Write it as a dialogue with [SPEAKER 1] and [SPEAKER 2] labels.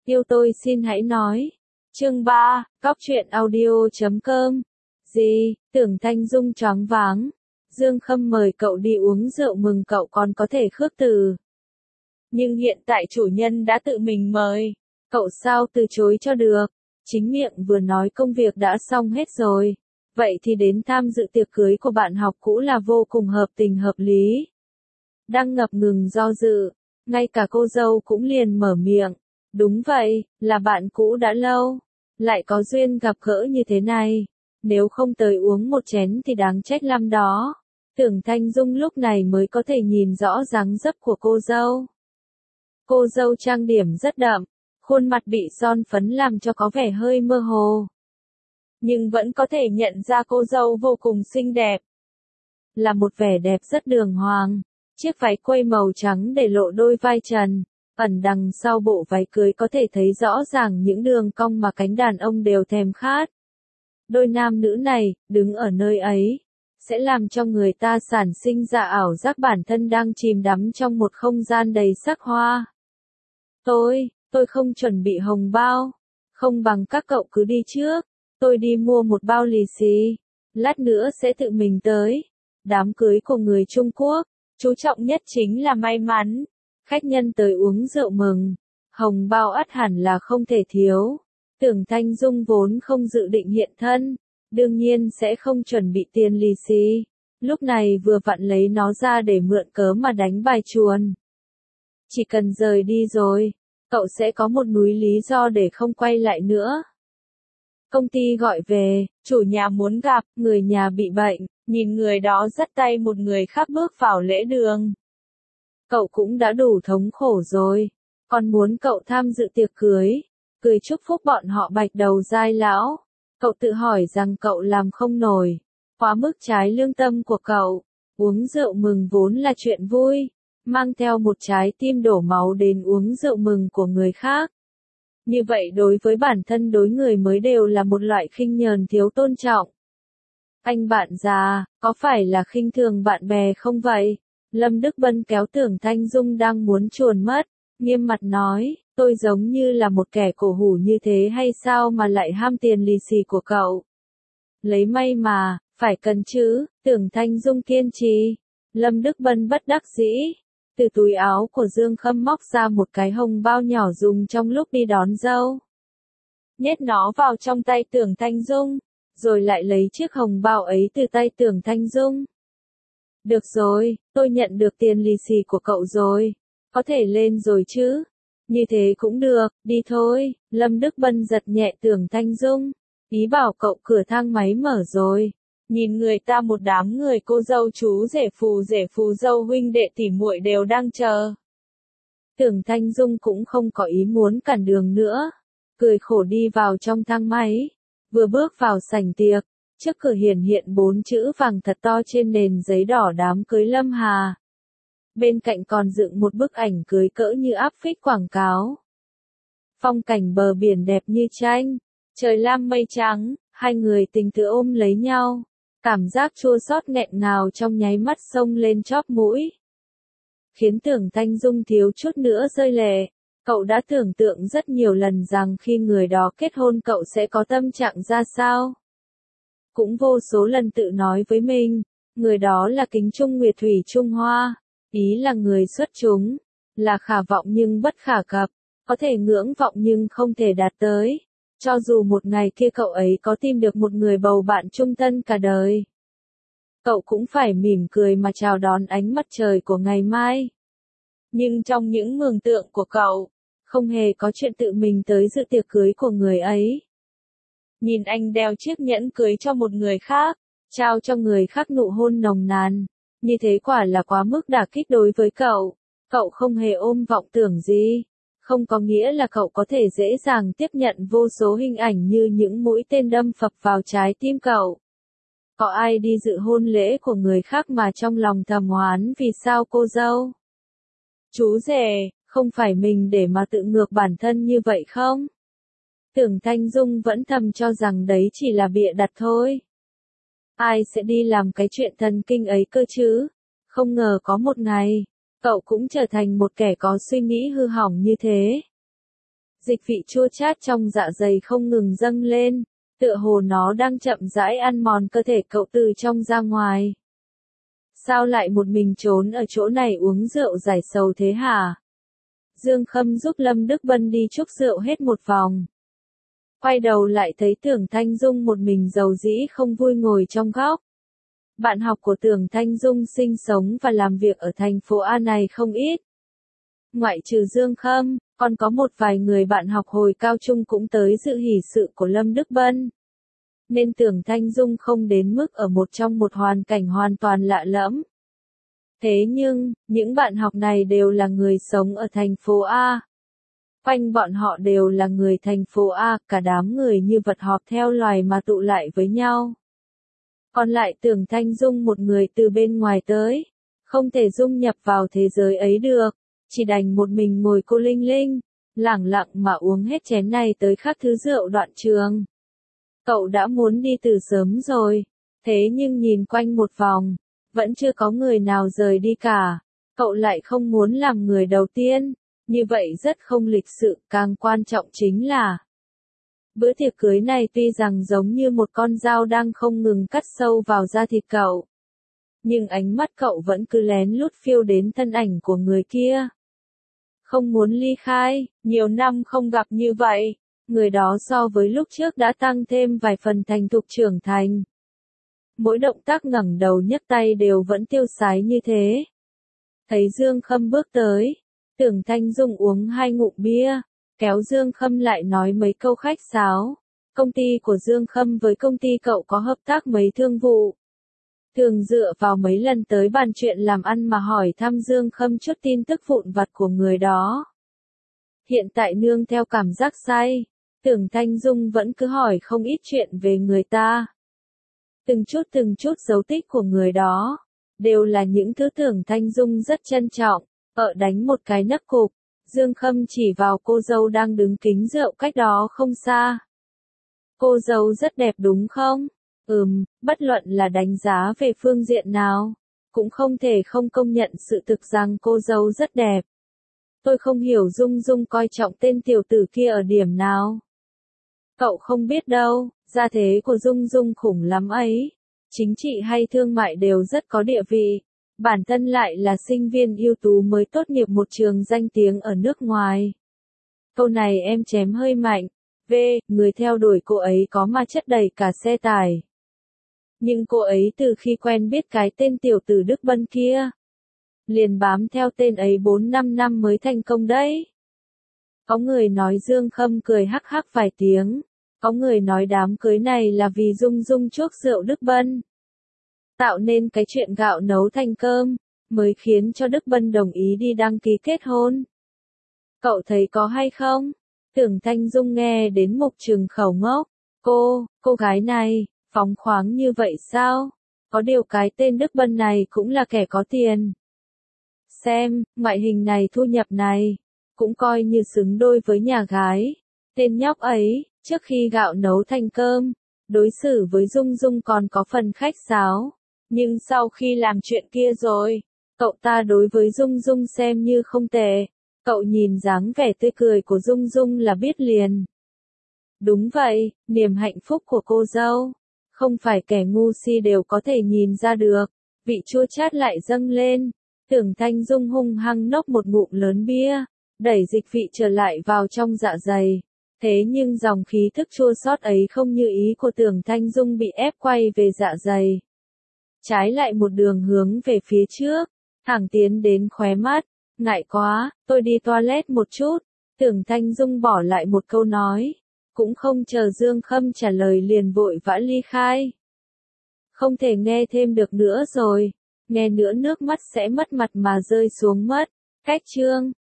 [SPEAKER 1] Yêu tôi xin hãy nói. Chương 3, Cóc truyện audio.com. Gì, Tưởng Thanh Dung choáng váng. Dương Khâm mời cậu đi uống rượu mừng cậu còn có thể khước từ. Nhưng hiện tại chủ nhân đã tự mình mời. Cậu sao từ chối cho được. Chính miệng vừa nói công việc đã xong hết rồi. Vậy thì đến tham dự tiệc cưới của bạn học cũ là vô cùng hợp tình hợp lý. Đang ngập ngừng do dự, ngay cả cô dâu cũng liền mở miệng. Đúng vậy, là bạn cũ đã lâu. Lại có duyên gặp gỡ như thế này. Nếu không tới uống một chén thì đáng trách lắm đó. Tưởng Thanh Dung lúc này mới có thể nhìn rõ dáng dấp của cô dâu. Cô dâu trang điểm rất đậm, khuôn mặt bị son phấn làm cho có vẻ hơi mơ hồ. Nhưng vẫn có thể nhận ra cô dâu vô cùng xinh đẹp. Là một vẻ đẹp rất đường hoàng. Chiếc váy quây màu trắng để lộ đôi vai trần. Ẩn đằng sau bộ váy cưới có thể thấy rõ ràng những đường cong mà cánh đàn ông đều thèm khát. Đôi nam nữ này, đứng ở nơi ấy, sẽ làm cho người ta sản sinh ra ảo giác bản thân đang chìm đắm trong một không gian đầy sắc hoa. Tôi không chuẩn bị hồng bao. Không bằng các cậu cứ đi trước. Tôi đi mua một bao lì xì. Lát nữa sẽ tự mình tới. Đám cưới của người Trung Quốc, chú trọng nhất chính là may mắn. Khách nhân tới uống rượu mừng. Hồng bao ắt hẳn là không thể thiếu. Tưởng Thanh Dung vốn không dự định hiện thân. Đương nhiên sẽ không chuẩn bị tiền lì xì. Lúc này vừa vặn lấy nó ra để mượn cớ mà đánh bài chuồn. Chỉ cần rời đi rồi, cậu sẽ có một núi lý do để không quay lại nữa. Công ty gọi về, chủ nhà muốn gặp, người nhà bị bệnh, nhìn người đó dắt tay một người khác bước vào lễ đường. Cậu cũng đã đủ thống khổ rồi, còn muốn cậu tham dự tiệc cưới, cười chúc phúc bọn họ bạch đầu dai lão. Cậu tự hỏi rằng cậu làm không nổi, quá mức trái lương tâm của cậu. Uống rượu mừng vốn là chuyện vui, mang theo một trái tim đổ máu đến uống rượu mừng của người khác. Như vậy đối với bản thân đối người mới đều là một loại khinh nhờn thiếu tôn trọng. Anh bạn già, có phải là khinh thường bạn bè không vậy? Lâm Đức Bân kéo Tưởng Thanh Dung đang muốn chuồn mất, nghiêm mặt nói, tôi giống như là một kẻ cổ hủ như thế hay sao mà lại ham tiền lì xì của cậu? Lấy may mà, phải cần chứ, Tưởng Thanh Dung kiên trì. Lâm Đức Bân bất đắc dĩ. Từ túi áo của Dương Khâm móc ra một cái hồng bao nhỏ dùng trong lúc đi đón dâu. Nhét nó vào trong tay Tưởng Thanh Dung, rồi lại lấy chiếc hồng bao ấy từ tay Tưởng Thanh Dung. Được rồi, tôi nhận được tiền lì xì của cậu rồi. Có thể lên rồi chứ? Như thế cũng được, đi thôi. Lâm Đức Bân giật nhẹ Tưởng Thanh Dung. Ý bảo cậu cửa thang máy mở rồi. Nhìn người ta một đám người cô dâu chú rể phù dâu huynh đệ tỉ muội đều đang chờ. Tưởng Thanh Dung cũng không có ý muốn cản đường nữa. Cười khổ đi vào trong thang máy. Vừa bước vào sảnh tiệc, trước cửa hiện 4 chữ vàng thật to trên nền giấy đỏ đám cưới Lâm Hà. Bên cạnh còn dựng một bức ảnh cưới cỡ như áp phích quảng cáo. Phong cảnh bờ biển đẹp như tranh, trời lam mây trắng, hai người tình tứ ôm lấy nhau. Cảm giác chua xót nghẹn ngào trong nháy mắt xông lên chóp mũi. Khiến Tưởng Thanh Dung thiếu chút nữa rơi lệ. Cậu đã tưởng tượng rất nhiều lần rằng khi người đó kết hôn cậu sẽ có tâm trạng ra sao. Cũng vô số lần tự nói với mình, người đó là Kính Trung Nguyệt Thủy Trung Hoa. Ý là người xuất chúng, là khả vọng nhưng bất khả cập, có thể ngưỡng vọng nhưng không thể đạt tới. Cho dù một ngày kia cậu ấy có tìm được một người bầu bạn chung thân cả đời, cậu cũng phải mỉm cười mà chào đón ánh mặt trời của ngày mai. Nhưng trong những mường tượng của cậu, không hề có chuyện tự mình tới dự tiệc cưới của người ấy. Nhìn anh đeo chiếc nhẫn cưới cho một người khác, trao cho người khác nụ hôn nồng nàn, như thế quả là quá mức đả kích đối với cậu. Cậu không hề ôm vọng tưởng gì. Không có nghĩa là cậu có thể dễ dàng tiếp nhận vô số hình ảnh như những mũi tên đâm phập vào trái tim cậu. Có ai đi dự hôn lễ của người khác mà trong lòng thầm oán vì sao cô dâu? Chú rể, không phải mình để mà tự ngược bản thân như vậy không? Tưởng Thanh Dung vẫn thầm cho rằng đấy chỉ là bịa đặt thôi. Ai sẽ đi làm cái chuyện thần kinh ấy cơ chứ? Không ngờ có một ngày, cậu cũng trở thành một kẻ có suy nghĩ hư hỏng như thế. Dịch vị chua chát trong dạ dày không ngừng dâng lên, tựa hồ nó đang chậm rãi ăn mòn cơ thể cậu từ trong ra ngoài. Sao lại một mình trốn ở chỗ này uống rượu giải sầu thế hả? Dương Khâm giúp Lâm Đức Bân đi chúc rượu hết một vòng. Quay đầu lại thấy Tưởng Thanh Dung một mình dầu dĩ không vui ngồi trong góc. Bạn học của Tưởng Thanh Dung sinh sống và làm việc ở thành phố A này không ít. Ngoại trừ Dương Khâm, còn có một vài người bạn học hồi cao trung cũng tới dự hỷ sự của Lâm Đức Bân. Nên Tưởng Thanh Dung không đến mức ở trong một hoàn cảnh hoàn toàn lạ lẫm. Thế nhưng, những bạn học này đều là người sống ở thành phố A. Quanh bọn họ đều là người thành phố A, cả đám người như vật họp theo loài mà tụ lại với nhau. Còn lại Tưởng Thanh Dung một người từ bên ngoài tới, không thể dung nhập vào thế giới ấy được, chỉ đành một mình ngồi cô linh linh, lẳng lặng mà uống hết chén này tới khắc thứ rượu đoạn trường. Cậu đã muốn đi từ sớm rồi, thế nhưng nhìn quanh một vòng, vẫn chưa có người nào rời đi cả. Cậu lại không muốn làm người đầu tiên, như vậy rất không lịch sự, càng quan trọng chính là bữa tiệc cưới này tuy rằng giống như một con dao đang không ngừng cắt sâu vào da thịt cậu. Nhưng ánh mắt cậu vẫn cứ lén lút phiêu đến thân ảnh của người kia. Không muốn ly khai, nhiều năm không gặp như vậy, người đó so với lúc trước đã tăng thêm vài phần thành thục trưởng thành. Mỗi động tác ngẩng đầu nhấc tay đều vẫn tiêu sái như thế. Thấy Dương Khâm bước tới, Tưởng Thanh Dung uống 2 ngụm bia, kéo Dương Khâm lại nói mấy câu khách sáo. Công ty của Dương Khâm với công ty cậu có hợp tác mấy thương vụ. Thường dựa vào mấy lần tới bàn chuyện làm ăn mà hỏi thăm Dương Khâm chút tin tức vụn vặt của người đó. Hiện tại nương theo cảm giác say, Tưởng Thanh Dung vẫn cứ hỏi không ít chuyện về người ta. Từng chút dấu tích của người đó, đều là những thứ Tưởng Thanh Dung rất trân trọng. Đánh một cái nấc cục, Dương Khâm chỉ vào cô dâu đang đứng kính rượu cách đó không xa. Cô dâu rất đẹp đúng không? Bất luận là đánh giá về phương diện nào, cũng không thể không công nhận sự thực rằng cô dâu rất đẹp. Tôi không hiểu Dung Dung coi trọng tên tiểu tử kia ở điểm nào. Cậu không biết đâu, gia thế của Dung Dung khủng lắm ấy. Chính trị hay thương mại đều rất có địa vị. Bản thân lại là sinh viên ưu tú mới tốt nghiệp một trường danh tiếng ở nước ngoài. Câu này em chém hơi mạnh. Người theo đuổi cô ấy có ma chất đầy cả xe tải. Nhưng cô ấy từ khi quen biết cái tên tiểu tử Đức Bân kia, liền bám theo tên ấy 4-5 năm mới thành công đấy. Có người nói Dương Khâm cười hắc hắc vài tiếng. Có người nói đám cưới này là vì Dung Dung chuốc rượu Đức Bân. Tạo nên cái chuyện gạo nấu thành cơm, mới khiến cho Đức Bân đồng ý đi đăng ký kết hôn. Cậu thấy có hay không? Tưởng Thanh Dung nghe đến mục trừng khẩu ngốc. Cô gái này, phóng khoáng như vậy sao? Có điều cái tên Đức Bân này cũng là kẻ có tiền. Xem, ngoại hình này thu nhập này, cũng coi như xứng đôi với nhà gái. Tên nhóc ấy, trước khi gạo nấu thành cơm, đối xử với Dung Dung còn có phần khách sáo. Nhưng sau khi làm chuyện kia rồi, cậu ta đối với Dung Dung xem như không tệ. Cậu nhìn dáng vẻ tươi cười của Dung Dung là biết liền. Đúng vậy, niềm hạnh phúc của cô dâu. Không phải kẻ ngu si đều có thể nhìn ra được. Vị chua chát lại dâng lên. Tưởng Thanh Dung hung hăng nốc một ngụm lớn bia, đẩy dịch vị trở lại vào trong dạ dày. Thế nhưng dòng khí thức chua xót ấy không như ý của Tưởng Thanh Dung bị ép quay về dạ dày. Trái lại một đường hướng về phía trước, thẳng tiến đến khóe mắt. Ngại quá, tôi đi toilet một chút. Tưởng Thanh Dung bỏ lại một câu nói, cũng không chờ Dương Khâm trả lời liền vội vã ly khai. Không thể nghe thêm được nữa rồi, nghe nữa nước mắt sẽ mất mặt mà rơi xuống mất. Cách chương